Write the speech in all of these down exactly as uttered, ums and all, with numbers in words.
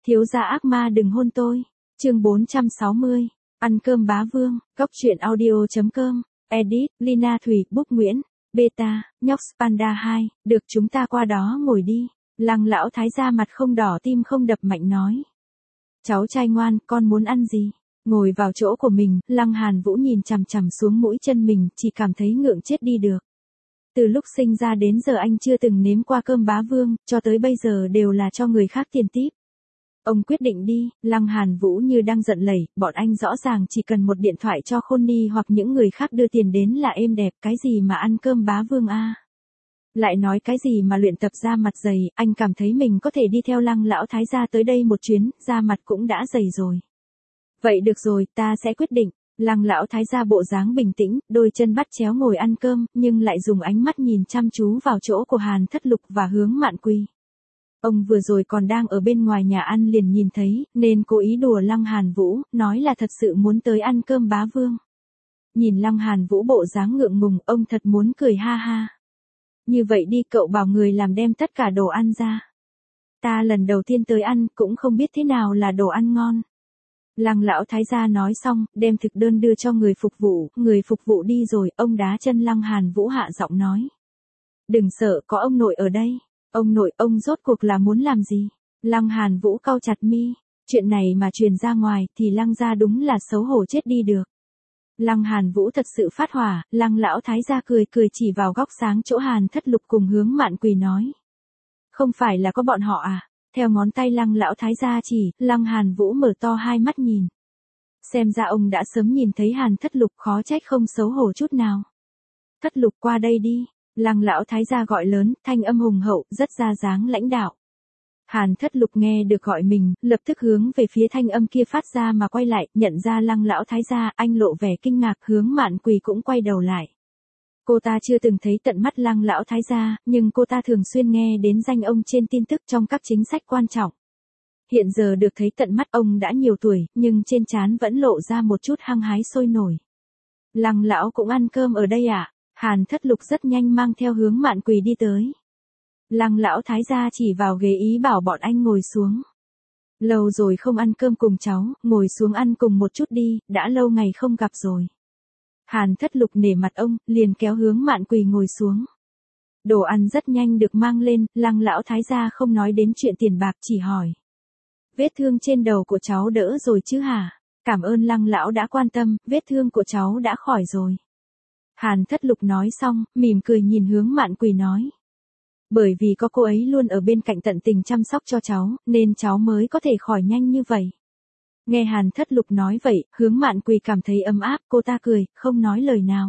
Thiếu gia ác ma đừng hôn tôi. Chương bốn trăm sáu mươi. Ăn cơm bá vương. Góc truyện audio chấm com. Edit, Lina Thủy, Book Nguyễn. Beta, nhóc Panda hai, được chúng ta qua đó ngồi đi. Lăng lão thái gia mặt không đỏ tim không đập mạnh nói. Cháu trai ngoan, con muốn ăn gì? Ngồi vào chỗ của mình, Lăng Hàn Vũ nhìn chằm chằm xuống mũi chân mình, chỉ cảm thấy ngượng chết đi được. Từ lúc sinh ra đến giờ anh chưa từng nếm qua cơm bá vương, cho tới bây giờ đều là cho người khác tiền típ. Ông quyết định đi, Lăng Hàn Vũ như đang giận lẩy, bọn anh rõ ràng chỉ cần một điện thoại cho Khôn hoặc những người khác đưa tiền đến là êm đẹp, cái gì mà ăn cơm bá vương a? À? Lại nói cái gì mà luyện tập da mặt dày, anh cảm thấy mình có thể đi theo Lăng lão thái gia tới đây một chuyến, da mặt cũng đã dày rồi. Vậy được rồi, ta sẽ quyết định. Lăng lão thái gia bộ dáng bình tĩnh, đôi chân bắt chéo ngồi ăn cơm, nhưng lại dùng ánh mắt nhìn chăm chú vào chỗ của Hàn Thất Lục và Hướng Mạn Quỳ. Ông vừa rồi còn đang ở bên ngoài nhà ăn liền nhìn thấy, nên cố ý đùa Lăng Hàn Vũ, nói là thật sự muốn tới ăn cơm bá vương. Nhìn Lăng Hàn Vũ bộ dáng ngượng ngùng, ông thật muốn cười ha ha. Như vậy đi, cậu bảo người làm đem tất cả đồ ăn ra. Ta lần đầu tiên tới ăn, cũng không biết thế nào là đồ ăn ngon. Lăng lão thái gia nói xong, đem thực đơn đưa cho người phục vụ, người phục vụ đi rồi, ông đá chân Lăng Hàn Vũ hạ giọng nói. Đừng sợ, có ông nội ở đây. Ông nội, ông rốt cuộc là muốn làm gì? Lăng Hàn Vũ cau chặt mi, chuyện này mà truyền ra ngoài thì Lăng gia đúng là xấu hổ chết đi được. Lăng Hàn Vũ thật sự phát hỏa, Lăng lão thái gia cười cười chỉ vào góc sáng chỗ Hàn Thất Lục cùng Hướng Mạn Quỳ nói. Không phải là có bọn họ à? Theo ngón tay Lăng lão thái gia chỉ, Lăng Hàn Vũ mở to hai mắt nhìn. Xem ra ông đã sớm nhìn thấy Hàn Thất Lục, khó trách không xấu hổ chút nào. Thất Lục qua đây đi. Lăng lão thái gia gọi lớn, thanh âm hùng hậu, rất ra dáng lãnh đạo. Hàn Thất Lục nghe được gọi mình, lập tức hướng về phía thanh âm kia phát ra mà quay lại, nhận ra Lăng lão thái gia, anh lộ vẻ kinh ngạc, Hướng Mạn Quỳ cũng quay đầu lại. Cô ta chưa từng thấy tận mắt Lăng lão thái gia, nhưng cô ta thường xuyên nghe đến danh ông trên tin tức trong các chính sách quan trọng. Hiện giờ được thấy tận mắt, ông đã nhiều tuổi, nhưng trên trán vẫn lộ ra một chút hăng hái sôi nổi. Lăng lão cũng ăn cơm ở đây à? Hàn Thất Lục rất nhanh mang theo Hướng Mạn Quỳ đi tới. Lăng lão thái gia chỉ vào ghế ý bảo bọn anh ngồi xuống. Lâu rồi không ăn cơm cùng cháu, ngồi xuống ăn cùng một chút đi, đã lâu ngày không gặp rồi. Hàn Thất Lục nể mặt ông, liền kéo Hướng Mạn Quỳ ngồi xuống. Đồ ăn rất nhanh được mang lên, Lăng lão thái gia không nói đến chuyện tiền bạc, chỉ hỏi. Vết thương trên đầu của cháu đỡ rồi chứ hả? Cảm ơn Lăng lão đã quan tâm, vết thương của cháu đã khỏi rồi. Hàn Thất Lục nói xong, mỉm cười nhìn Hướng Mạn Quỳ nói. Bởi vì có cô ấy luôn ở bên cạnh tận tình chăm sóc cho cháu, nên cháu mới có thể khỏi nhanh như vậy. Nghe Hàn Thất Lục nói vậy, Hướng Mạn Quỳ cảm thấy ấm áp, cô ta cười, không nói lời nào.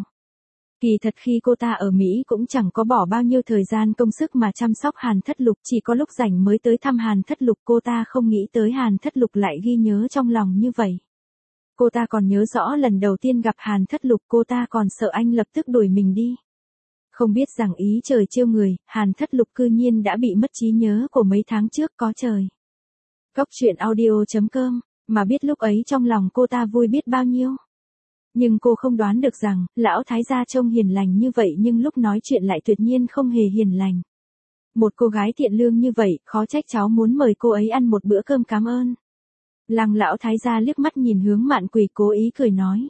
Kỳ thật khi cô ta ở Mỹ cũng chẳng có bỏ bao nhiêu thời gian công sức mà chăm sóc Hàn Thất Lục, chỉ có lúc rảnh mới tới thăm Hàn Thất Lục, cô ta không nghĩ tới Hàn Thất Lục lại ghi nhớ trong lòng như vậy. Cô ta còn nhớ rõ lần đầu tiên gặp Hàn Thất Lục, cô ta còn sợ anh lập tức đuổi mình đi. Không biết rằng ý trời trêu người, Hàn Thất Lục cư nhiên đã bị mất trí nhớ của mấy tháng trước, có trời. Góc truyện audio chấm com, mà biết lúc ấy trong lòng cô ta vui biết bao nhiêu. Nhưng cô không đoán được rằng, lão thái gia trông hiền lành như vậy nhưng lúc nói chuyện lại tuyệt nhiên không hề hiền lành. Một cô gái thiện lương như vậy, khó trách cháu muốn mời cô ấy ăn một bữa cơm cảm ơn. Lăng lão thái gia liếc mắt nhìn Hướng Mạn Quỳ, cố ý cười nói.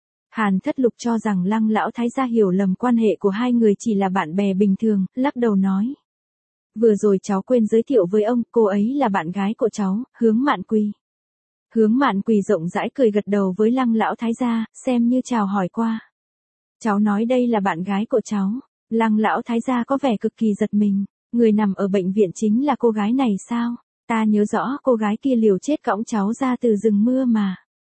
Hàn Thất Lục cho rằng Lăng lão thái gia hiểu lầm quan hệ của hai người chỉ là bạn bè bình thường, lắc đầu nói. Vừa rồi cháu quên giới thiệu với ông, cô ấy là bạn gái của cháu, Hướng Mạn Quỳ. Hướng Mạn Quỳ rộng rãi cười gật đầu với Lăng lão thái gia, xem như chào hỏi qua. Cháu nói đây là bạn gái của cháu. Lăng lão thái gia có vẻ cực kỳ giật mình, người nằm ở bệnh viện chính là cô gái này sao? Ta nhớ rõ cô gái kia liều chết cõng cháu ra từ rừng mưa mà.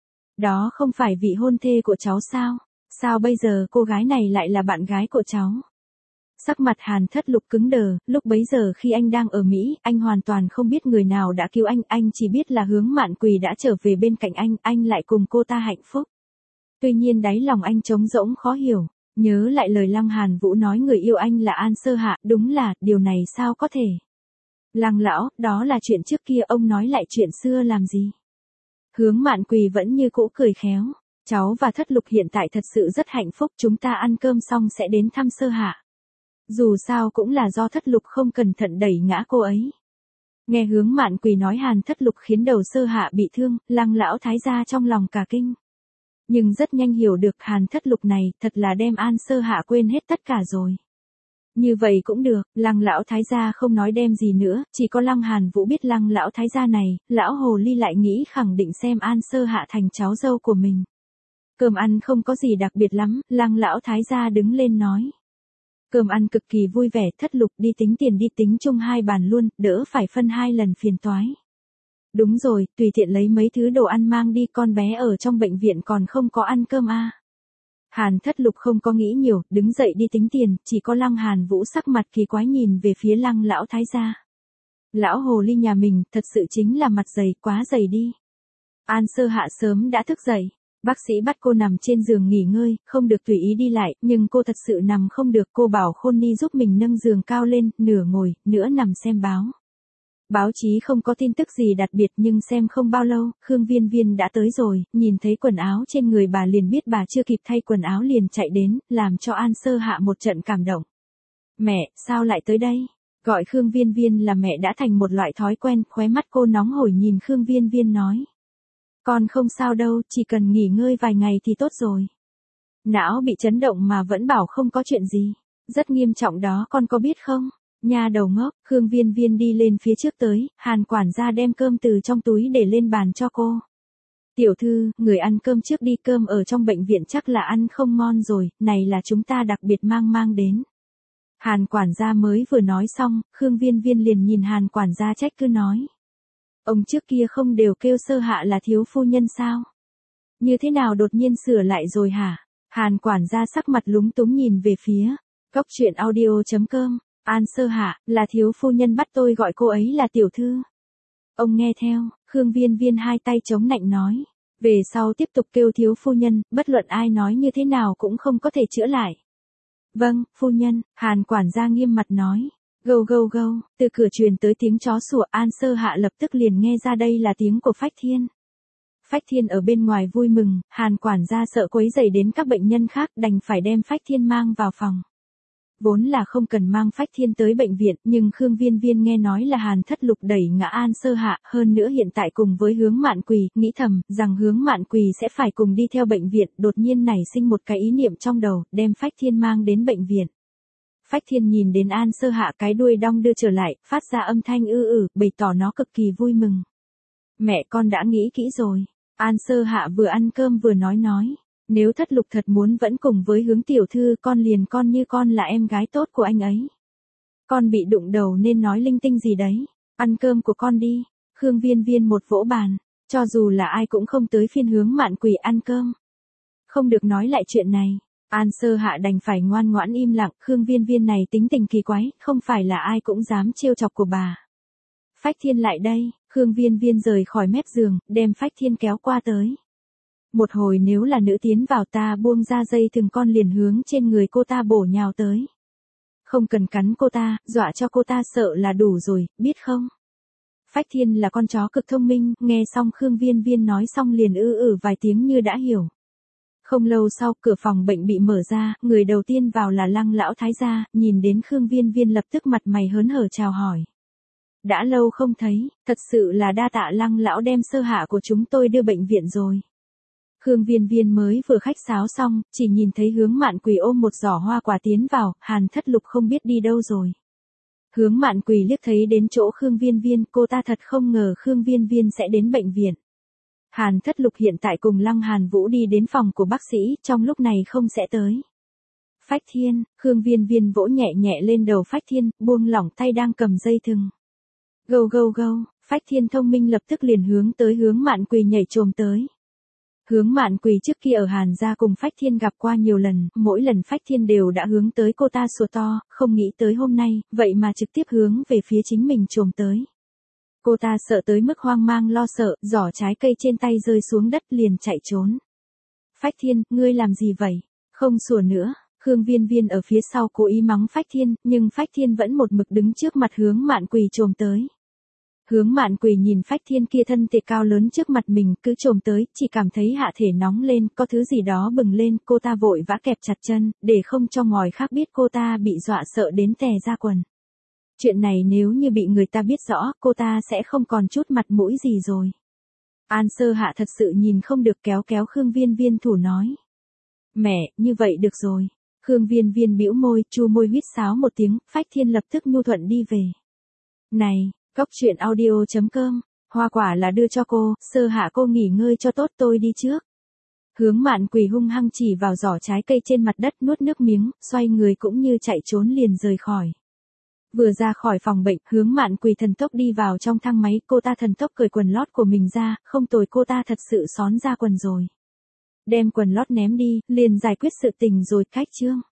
Đó không phải vị hôn thê của cháu sao? Sao bây giờ cô gái này lại là bạn gái của cháu? Sắc mặt Hàn Thất Lục cứng đờ, lúc bấy giờ khi anh đang ở Mỹ, anh hoàn toàn không biết người nào đã cứu anh, anh chỉ biết là Hướng Mạn Quỳ đã trở về bên cạnh anh, anh lại cùng cô ta hạnh phúc. Tuy nhiên đáy lòng anh trống rỗng khó hiểu, nhớ lại lời Lăng Hàn Vũ nói người yêu anh là An Sơ Hạ, đúng là, điều này sao có thể? Lăng lão, đó là chuyện trước kia, ông nói lại chuyện xưa làm gì? Hướng Mạn Quỳ vẫn như cũ cười khéo. Cháu và Thất Lục hiện tại thật sự rất hạnh phúc, chúng ta ăn cơm xong sẽ đến thăm Sơ Hạ. Dù sao cũng là do Thất Lục không cẩn thận đẩy ngã cô ấy. Nghe Hướng Mạn Quỳ nói Hàn Thất Lục khiến đầu Sơ Hạ bị thương, Lăng lão thái gia trong lòng cả kinh. Nhưng rất nhanh hiểu được Hàn Thất Lục này thật là đem An Sơ Hạ quên hết tất cả rồi. Như vậy cũng được, Lăng lão thái gia không nói đem gì nữa, chỉ có Lăng Hàn Vũ biết Lăng lão thái gia này, lão hồ ly lại nghĩ khẳng định xem An Sơ Hạ thành cháu dâu của mình. Cơm ăn không có gì đặc biệt lắm, Lăng lão thái gia đứng lên nói. Cơm ăn cực kỳ vui vẻ, Thất Lục đi tính tiền đi tính chung hai bàn luôn, đỡ phải phân hai lần phiền toái. Đúng rồi, tùy tiện lấy mấy thứ đồ ăn mang đi, con bé ở trong bệnh viện còn không có ăn cơm à. Hàn Thất Lục không có nghĩ nhiều, đứng dậy đi tính tiền, chỉ có Lăng Hàn Vũ sắc mặt kỳ quái nhìn về phía Lăng lão thái gia. Lão hồ ly nhà mình, thật sự chính là mặt dày, quá dày đi. An Sơ Hạ sớm đã thức dậy. Bác sĩ bắt cô nằm trên giường nghỉ ngơi, không được tùy ý đi lại, nhưng cô thật sự nằm không được, cô bảo Khôn Ni giúp mình nâng giường cao lên, nửa ngồi, nửa nằm xem báo. Báo chí không có tin tức gì đặc biệt nhưng xem không bao lâu, Khương Viên Viên đã tới rồi, nhìn thấy quần áo trên người bà liền biết bà chưa kịp thay quần áo liền chạy đến, làm cho An Sơ Hạ một trận cảm động. Mẹ, sao lại tới đây? Gọi Khương Viên Viên là mẹ đã thành một loại thói quen, khóe mắt cô nóng hổi nhìn Khương Viên Viên nói. Con không sao đâu, chỉ cần nghỉ ngơi vài ngày thì tốt rồi. Não bị chấn động mà vẫn bảo không có chuyện gì. Rất nghiêm trọng đó, con có biết không? Nha đầu ngốc, Khương Viên Viên đi lên phía trước tới, Hàn quản gia đem cơm từ trong túi để lên bàn cho cô. Tiểu thư, người ăn cơm trước đi, cơm ở trong bệnh viện chắc là ăn không ngon rồi, này là chúng ta đặc biệt mang mang đến. Hàn quản gia mới vừa nói xong, Khương Viên Viên liền nhìn Hàn quản gia trách cứ nói. Ông trước kia không đều kêu Sơ Hạ là thiếu phu nhân sao? Như thế nào đột nhiên sửa lại rồi hả? Hàn quản gia sắc mặt lúng túng nhìn về phía. Cốc truyện audio chấm com. An Sơ Hạ, là thiếu phu nhân bắt tôi gọi cô ấy là tiểu thư. Ông nghe theo, Khương Viên Viên hai tay chống nạnh nói. Về sau tiếp tục kêu thiếu phu nhân, bất luận ai nói như thế nào cũng không có thể chữa lại. Vâng, phu nhân, Hàn quản gia nghiêm mặt nói. Gâu gâu gâu, từ cửa truyền tới tiếng chó sủa, An Sơ Hạ lập tức liền nghe ra đây là tiếng của Phách Thiên. Phách Thiên ở bên ngoài vui mừng, Hàn quản gia sợ quấy rầy đến các bệnh nhân khác đành phải đem Phách Thiên mang vào phòng. Vốn là không cần mang Phách Thiên tới bệnh viện, nhưng Khương Viên Viên nghe nói là Hàn Thất Lục đẩy ngã An Sơ Hạ, hơn nữa hiện tại cùng với Hướng Mạn Quỳ, nghĩ thầm, rằng Hướng Mạn Quỳ sẽ phải cùng đi theo bệnh viện, đột nhiên nảy sinh một cái ý niệm trong đầu, đem Phách Thiên mang đến bệnh viện. Phách Thiên nhìn đến An Sơ Hạ cái đuôi đong đưa trở lại, phát ra âm thanh ư ử, bày tỏ nó cực kỳ vui mừng. Mẹ con đã nghĩ kỹ rồi. An Sơ Hạ vừa ăn cơm vừa nói nói. Nếu Thất Lục thật muốn vẫn cùng với Hướng tiểu thư, con liền con như con là em gái tốt của anh ấy. Con bị đụng đầu nên nói linh tinh gì đấy. Ăn cơm của con đi. Khương Viên Viên một vỗ bàn. Cho dù là ai cũng không tới phiên Hướng Mạn Quỳ ăn cơm. Không được nói lại chuyện này. An Sơ Hạ đành phải ngoan ngoãn im lặng, Khương Viên Viên này tính tình kỳ quái, không phải là ai cũng dám trêu chọc của bà. Phách Thiên lại đây, Khương Viên Viên rời khỏi mép giường, đem Phách Thiên kéo qua tới. Một hồi nếu là nữ tiến vào ta buông ra dây thừng con liền hướng trên người cô ta bổ nhào tới. Không cần cắn cô ta, dọa cho cô ta sợ là đủ rồi, biết không? Phách Thiên là con chó cực thông minh, nghe xong Khương Viên Viên nói xong liền ư ử vài tiếng như đã hiểu. Không lâu sau, cửa phòng bệnh bị mở ra, người đầu tiên vào là Lăng lão thái gia, nhìn đến Khương Viên Viên lập tức mặt mày hớn hở chào hỏi. Đã lâu không thấy, thật sự là đa tạ Lăng lão đem Sơ Hạ của chúng tôi đưa bệnh viện rồi. Khương Viên Viên mới vừa khách sáo xong, chỉ nhìn thấy Hướng Mạn Quỳ ôm một giỏ hoa quả tiến vào, Hàn Thất Lục không biết đi đâu rồi. Hướng Mạn Quỳ liếc thấy đến chỗ Khương Viên Viên, cô ta thật không ngờ Khương Viên Viên sẽ đến bệnh viện. Hàn Thất Lục hiện tại cùng Lăng Hàn Vũ đi đến phòng của bác sĩ, trong lúc này không sẽ tới. Phách Thiên, Khương Viên Viên vỗ nhẹ nhẹ lên đầu Phách Thiên, buông lỏng tay đang cầm dây thừng. Gâu gâu gâu, Phách Thiên thông minh lập tức liền hướng tới Hướng Mạn Quỳ nhảy chồm tới. Hướng Mạn Quỳ trước kia ở Hàn gia cùng Phách Thiên gặp qua nhiều lần, mỗi lần Phách Thiên đều đã hướng tới cô ta sủa to, không nghĩ tới hôm nay, vậy mà trực tiếp hướng về phía chính mình chồm tới. Cô ta sợ tới mức hoang mang lo sợ, giỏ trái cây trên tay rơi xuống đất liền chạy trốn. Phách Thiên, ngươi làm gì vậy? Không sủa nữa. Khương Viên Viên ở phía sau cố ý mắng Phách Thiên, nhưng Phách Thiên vẫn một mực đứng trước mặt Hướng Mạn Quỳ chồm tới. Hướng Mạn Quỳ nhìn Phách Thiên kia thân thể cao lớn trước mặt mình cứ chồm tới, chỉ cảm thấy hạ thể nóng lên, có thứ gì đó bừng lên, cô ta vội vã kẹp chặt chân, để không cho ngòi khác biết cô ta bị dọa sợ đến tè ra quần. Chuyện này nếu như bị người ta biết rõ, cô ta sẽ không còn chút mặt mũi gì rồi. An Sơ Hạ thật sự nhìn không được kéo kéo Khương Viên Viên thủ nói. Mẹ, như vậy được rồi. Khương Viên Viên bĩu môi, chu môi huýt sáo một tiếng, Phách Thiên lập tức nhu thuận đi về. Này, cốc truyện audio chấm com, hoa quả là đưa cho cô, Sơ Hạ cô nghỉ ngơi cho tốt, tôi đi trước. Hướng Mạn Quỳ hung hăng chỉ vào giỏ trái cây trên mặt đất, nuốt nước miếng, xoay người cũng như chạy trốn liền rời khỏi. Vừa ra khỏi phòng bệnh, Hướng Mạn Quỳ thần tốc đi vào trong thang máy, cô ta thần tốc cởi quần lót của mình ra, không tồi, cô ta thật sự xón ra quần rồi. Đem quần lót ném đi, liền giải quyết sự tình rồi, khách trương.